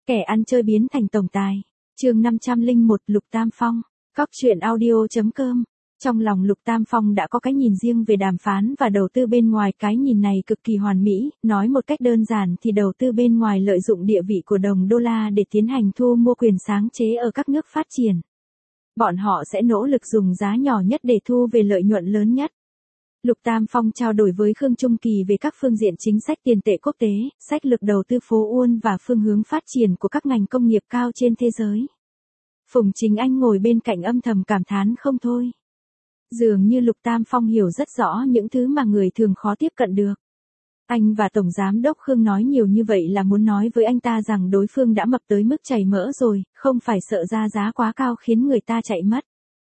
Kẻ ăn chơi biến thành tổng tài. Chương 501 Lục Tam Phong. Cóc truyện audio.com. Trong lòng Lục Tam Phong đã có cái nhìn riêng về đàm phán và đầu tư bên ngoài, cái nhìn này cực kỳ hoàn mỹ, nói một cách đơn giản thì đầu tư bên ngoài lợi dụng địa vị của đồng đô la để tiến hành thu mua quyền sáng chế ở các nước phát triển. Bọn họ sẽ nỗ lực dùng giá nhỏ nhất để thu về lợi nhuận lớn nhất. Lục Tam Phong trao đổi với Khương Trung Kỳ về các phương diện chính sách tiền tệ quốc tế, sách lược đầu tư phố Uôn và phương hướng phát triển của các ngành công nghiệp cao trên thế giới. Phùng Chính Anh ngồi bên cạnh âm thầm cảm thán không thôi. Dường như Lục Tam Phong hiểu rất rõ những thứ mà người thường khó tiếp cận được. Anh và Tổng Giám đốc Khương nói nhiều như vậy là muốn nói với anh ta rằng đối phương đã mập tới mức chảy mỡ rồi, không phải sợ ra giá quá cao khiến người ta chạy mất.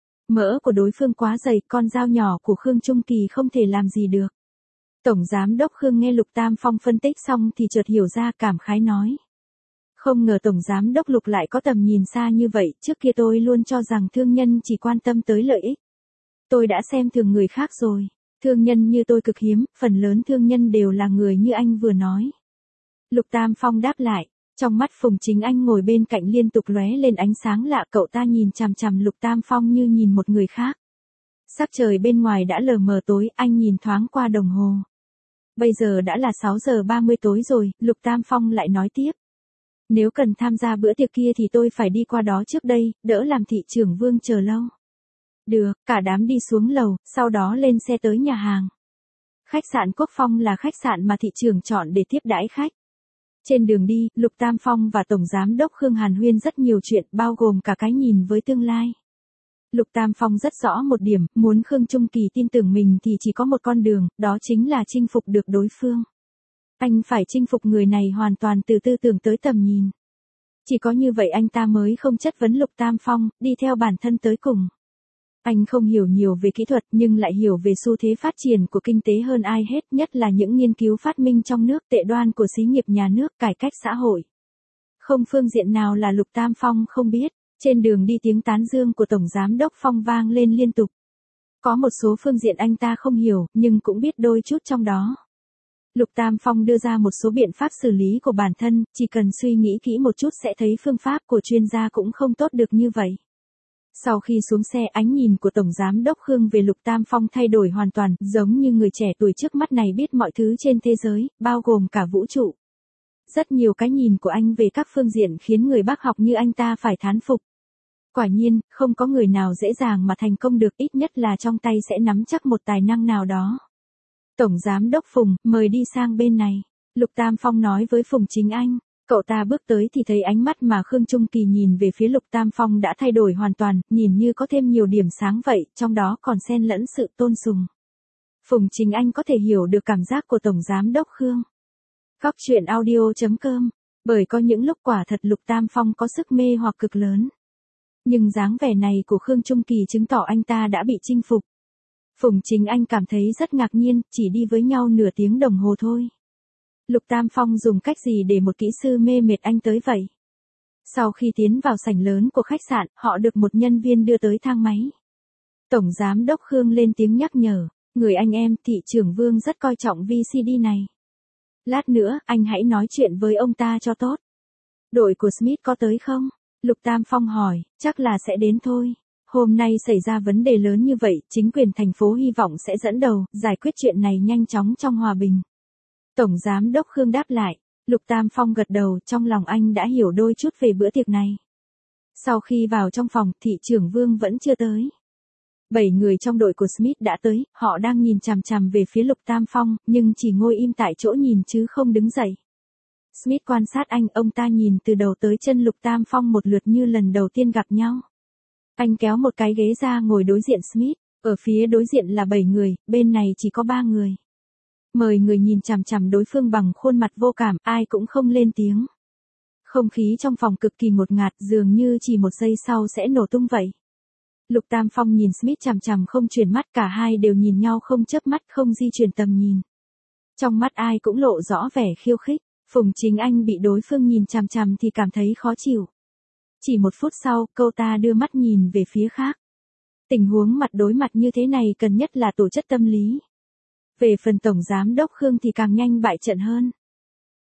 Mỡ của đối phương quá dày, con dao nhỏ của Khương Trung Kỳ không thể làm gì được. Tổng Giám đốc Khương nghe Lục Tam Phong phân tích xong thì chợt hiểu ra, cảm khái nói. Không ngờ Tổng Giám đốc Lục lại có tầm nhìn xa như vậy, trước kia tôi luôn cho rằng thương nhân chỉ quan tâm tới lợi ích. Tôi đã xem thường người khác rồi, thương nhân như tôi cực hiếm, phần lớn thương nhân đều là người như anh vừa nói. Lục Tam Phong đáp lại, trong mắt Phùng Chính Anh ngồi bên cạnh liên tục lóe lên ánh sáng lạ, cậu ta nhìn chằm chằm Lục Tam Phong như nhìn một người khác. Sắc trời bên ngoài đã lờ mờ tối, anh nhìn thoáng qua đồng hồ. Bây giờ đã là 6 giờ 30 tối rồi, Lục Tam Phong lại nói tiếp. Nếu cần tham gia bữa tiệc kia thì tôi phải đi qua đó trước đây, đỡ làm thị trưởng Vương chờ lâu. Được, cả đám đi xuống lầu, sau đó lên xe tới nhà hàng. Khách sạn Quốc Phong là khách sạn mà thị trưởng chọn để tiếp đãi khách. Trên đường đi, Lục Tam Phong và Tổng Giám đốc Khương hàn huyên rất nhiều chuyện, bao gồm cả cái nhìn với tương lai. Lục Tam Phong rất rõ một điểm, muốn Khương Trung Kỳ tin tưởng mình thì chỉ có một con đường, đó chính là chinh phục được đối phương. Anh phải chinh phục người này hoàn toàn từ tư tưởng tới tầm nhìn. Chỉ có như vậy anh ta mới không chất vấn Lục Tam Phong, đi theo bản thân tới cùng. Anh không hiểu nhiều về kỹ thuật nhưng lại hiểu về xu thế phát triển của kinh tế hơn ai hết, nhất là những nghiên cứu phát minh trong nước, tệ đoan của xí nghiệp nhà nước, cải cách xã hội. Không phương diện nào là Lục Tam Phong không biết. Trên đường đi tiếng tán dương của Tổng Giám đốc Phong vang lên liên tục. Có một số phương diện anh ta không hiểu, nhưng cũng biết đôi chút trong đó. Lục Tam Phong đưa ra một số biện pháp xử lý của bản thân, chỉ cần suy nghĩ kỹ một chút sẽ thấy phương pháp của chuyên gia cũng không tốt được như vậy. Sau khi xuống xe, ánh nhìn của Tổng Giám đốc Khương về Lục Tam Phong thay đổi hoàn toàn, giống như người trẻ tuổi trước mắt này biết mọi thứ trên thế giới, bao gồm cả vũ trụ. Rất nhiều cái nhìn của anh về các phương diện khiến người bác học như anh ta phải thán phục. Quả nhiên, không có người nào dễ dàng mà thành công được, ít nhất là trong tay sẽ nắm chắc một tài năng nào đó. Tổng Giám đốc Phùng, mời đi sang bên này. Lục Tam Phong nói với Phùng Chính Anh. Cậu ta bước tới thì thấy ánh mắt mà Khương Trung Kỳ nhìn về phía Lục Tam Phong đã thay đổi hoàn toàn, nhìn như có thêm nhiều điểm sáng vậy, trong đó còn xen lẫn sự tôn sùng. Phùng Chính Anh có thể hiểu được cảm giác của Tổng Giám đốc Khương. Cóc truyện audio.com. Bởi có những lúc quả thật Lục Tam Phong có sức mê hoặc cực lớn. Nhưng dáng vẻ này của Khương Trung Kỳ chứng tỏ anh ta đã bị chinh phục. Phùng Chính Anh cảm thấy rất ngạc nhiên, chỉ đi với nhau nửa tiếng đồng hồ thôi. Lục Tam Phong dùng cách gì để một kỹ sư mê mệt anh tới vậy? Sau khi tiến vào sảnh lớn của khách sạn, họ được một nhân viên đưa tới thang máy. Tổng Giám đốc Khương lên tiếng nhắc nhở, người anh em, thị trưởng Vương rất coi trọng VCD này. Lát nữa, anh hãy nói chuyện với ông ta cho tốt. Đội của Smith có tới không? Lục Tam Phong hỏi, chắc là sẽ đến thôi. Hôm nay xảy ra vấn đề lớn như vậy, chính quyền thành phố hy vọng sẽ dẫn đầu, giải quyết chuyện này nhanh chóng trong hòa bình. Tổng Giám đốc Khương đáp lại, Lục Tam Phong gật đầu, trong lòng anh đã hiểu đôi chút về bữa tiệc này. Sau khi vào trong phòng, thị trưởng Vương vẫn chưa tới. 7 người trong đội của Smith đã tới, họ đang nhìn chằm chằm về phía Lục Tam Phong, nhưng chỉ ngồi im tại chỗ nhìn chứ không đứng dậy. Smith quan sát anh, ông ta nhìn từ đầu tới chân Lục Tam Phong một lượt như lần đầu tiên gặp nhau. Anh kéo một cái ghế ra ngồi đối diện Smith, ở phía đối diện là 7 người, bên này chỉ có 3 người. Mời người nhìn chằm chằm đối phương bằng khuôn mặt vô cảm, ai cũng không lên tiếng. Không khí trong phòng cực kỳ ngột ngạt, dường như chỉ một giây sau sẽ nổ tung vậy. Lục Tam Phong nhìn Smith chằm chằm không chuyển mắt, cả hai đều nhìn nhau không chớp mắt, không di chuyển tầm nhìn. Trong mắt ai cũng lộ rõ vẻ khiêu khích. Phùng Chính Anh bị đối phương nhìn chằm chằm thì cảm thấy khó chịu. Chỉ một phút sau, cô ta đưa mắt nhìn về phía khác. Tình huống mặt đối mặt như thế này cần nhất là tổ chức tâm lý. Về phần Tổng Giám đốc Khương thì càng nhanh bại trận hơn.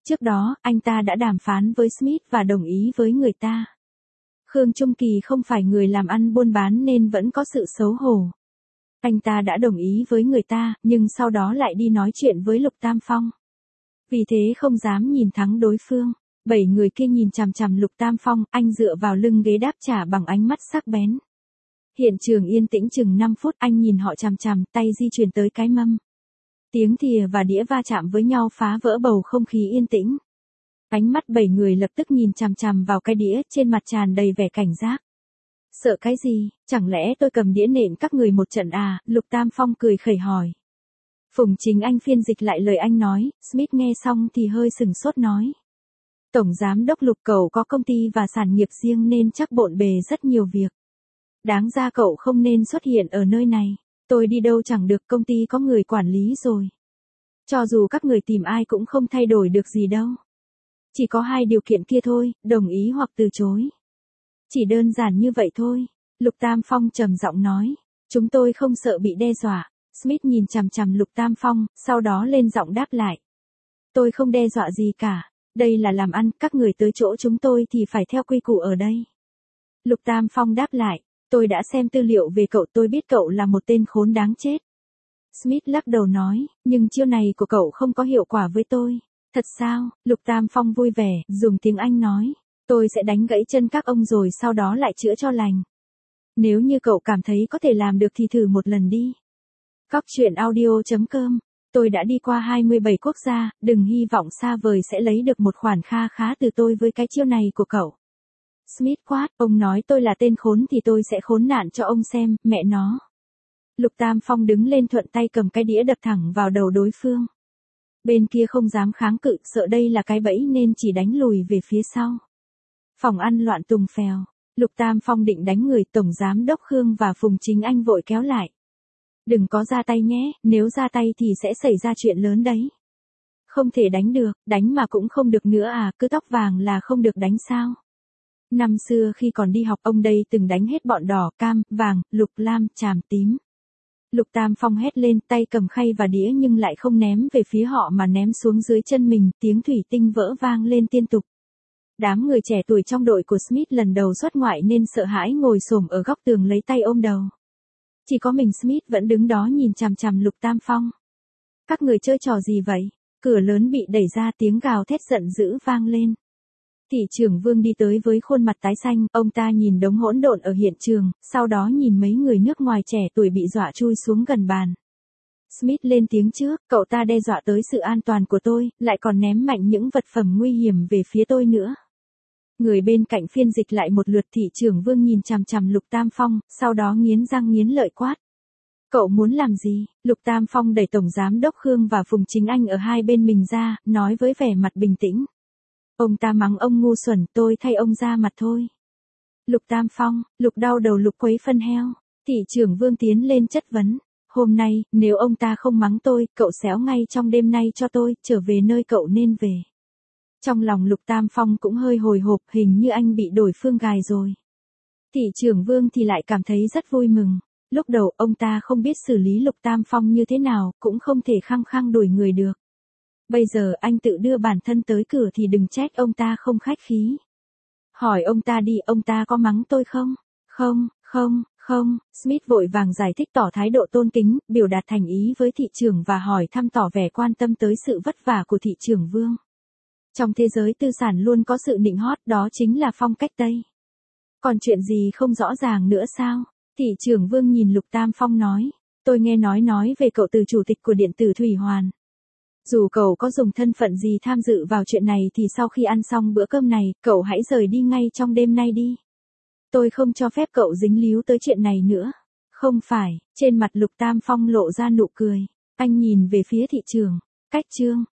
Trước đó, anh ta đã đàm phán với Smith và đồng ý với người ta. Khương Trung Kỳ không phải người làm ăn buôn bán nên vẫn có sự xấu hổ. Anh ta đã đồng ý với người ta, nhưng sau đó lại đi nói chuyện với Lục Tam Phong. Vì thế không dám nhìn thắng đối phương. 7 người kia nhìn chằm chằm Lục Tam Phong, anh dựa vào lưng ghế đáp trả bằng ánh mắt sắc bén. Hiện trường yên tĩnh chừng 5 phút, anh nhìn họ chằm chằm, tay di chuyển tới cái mâm. Tiếng thìa và đĩa va chạm với nhau phá vỡ bầu không khí yên tĩnh. Ánh mắt 7 người lập tức nhìn chằm chằm vào cái đĩa, trên mặt tràn đầy vẻ cảnh giác. Sợ cái gì, chẳng lẽ tôi cầm đĩa nện các người một trận à? Lục Tam Phong cười khẩy hỏi. Phùng Chính Anh phiên dịch lại lời anh nói, Smith nghe xong thì hơi sừng sốt nói. Tổng giám đốc Lục, cậu có công ty và sản nghiệp riêng nên chắc bộn bề rất nhiều việc. Đáng ra cậu không nên xuất hiện ở nơi này. Tôi đi đâu chẳng được, công ty có người quản lý rồi. Cho dù các người tìm ai cũng không thay đổi được gì đâu. Chỉ có 2 điều kiện kia thôi, đồng ý hoặc từ chối. Chỉ đơn giản như vậy thôi. Lục Tam Phong trầm giọng nói. Chúng tôi không sợ bị đe dọa. Smith nhìn chằm chằm Lục Tam Phong, sau đó lên giọng đáp lại. Tôi không đe dọa gì cả. Đây là làm ăn, các người tới chỗ chúng tôi thì phải theo quy củ ở đây. Lục Tam Phong đáp lại. Tôi đã xem tư liệu về cậu, tôi biết cậu là một tên khốn đáng chết. Smith lắc đầu nói, nhưng chiêu này của cậu không có hiệu quả với tôi. Thật sao? Lục Tam Phong vui vẻ, dùng tiếng Anh nói. Tôi sẽ đánh gãy chân các ông rồi sau đó lại chữa cho lành. Nếu như cậu cảm thấy có thể làm được thì thử một lần đi. Cóc truyện audio.com. Tôi đã đi qua 27 quốc gia, đừng hy vọng xa vời sẽ lấy được một khoản kha khá từ tôi với cái chiêu này của cậu. Smith quát, ông nói tôi là tên khốn thì tôi sẽ khốn nạn cho ông xem, mẹ nó. Lục Tam Phong đứng lên thuận tay cầm cái đĩa đập thẳng vào đầu đối phương. Bên kia không dám kháng cự, sợ đây là cái bẫy nên chỉ đánh lùi về phía sau. Phòng ăn loạn tùng phèo. Lục Tam Phong định đánh người, Tổng Giám Đốc Khương và Phùng Chính Anh vội kéo lại. Đừng có ra tay nhé, nếu ra tay thì sẽ xảy ra chuyện lớn đấy. Không thể đánh được, đánh mà cũng không được nữa à, cứ tóc vàng là không được đánh sao. Năm xưa khi còn đi học ông đây từng đánh hết bọn đỏ, cam, vàng, lục, lam, tràm, tím. Lục Tam Phong hét lên, tay cầm khay và đĩa nhưng lại không ném về phía họ mà ném xuống dưới chân mình, tiếng thủy tinh vỡ vang lên liên tục. Đám người trẻ tuổi trong đội của Smith lần đầu xuất ngoại nên sợ hãi ngồi xổm ở góc tường lấy tay ôm đầu. Chỉ có mình Smith vẫn đứng đó nhìn chằm chằm Lục Tam Phong. Các người chơi trò gì vậy? Cửa lớn bị đẩy ra, tiếng gào thét giận dữ vang lên. Thị trưởng Vương đi tới với khuôn mặt tái xanh, ông ta nhìn đống hỗn độn ở hiện trường, sau đó nhìn mấy người nước ngoài trẻ tuổi bị dọa chui xuống gần bàn. Smith lên tiếng trước, cậu ta đe dọa tới sự an toàn của tôi, lại còn ném mạnh những vật phẩm nguy hiểm về phía tôi nữa. Người bên cạnh phiên dịch lại một lượt, thị trưởng Vương nhìn chằm chằm Lục Tam Phong, sau đó nghiến răng nghiến lợi quát. Cậu muốn làm gì? Lục Tam Phong đẩy Tổng Giám Đốc Khương và Phùng Chính Anh ở hai bên mình ra, nói với vẻ mặt bình tĩnh. Ông ta mắng ông ngu xuẩn, tôi thay ông ra mặt thôi. Lục Tam Phong, Lục đau đầu Lục quấy phân heo. Thị trưởng Vương tiến lên chất vấn. Hôm nay, nếu ông ta không mắng tôi, cậu xéo ngay trong đêm nay cho tôi, trở về nơi cậu nên về. Trong lòng Lục Tam Phong cũng hơi hồi hộp, hình như anh bị đổi phương gài rồi. Thị trưởng Vương thì lại cảm thấy rất vui mừng. Lúc đầu ông ta không biết xử lý Lục Tam Phong như thế nào, cũng không thể khăng khăng đuổi người được. Bây giờ anh tự đưa bản thân tới cửa thì đừng trách ông ta không khách khí. Hỏi ông ta đi, ông ta có mắng tôi không? Không. Smith vội vàng giải thích tỏ thái độ tôn kính, biểu đạt thành ý với thị trưởng và hỏi thăm tỏ vẻ quan tâm tới sự vất vả của thị trưởng Vương. Trong thế giới tư sản luôn có sự nịnh hót, đó chính là phong cách Tây. Còn chuyện gì không rõ ràng nữa sao? Thị trưởng Vương nhìn Lục Tam Phong nói. Tôi nghe nói về cậu từ chủ tịch của điện tử Thủy Hoàn. Dù cậu có dùng thân phận gì tham dự vào chuyện này thì sau khi ăn xong bữa cơm này, cậu hãy rời đi ngay trong đêm nay đi. Tôi không cho phép cậu dính líu tới chuyện này nữa. Không phải, trên mặt Lục Tam Phong lộ ra nụ cười. Anh nhìn về phía thị trưởng. Cách chương.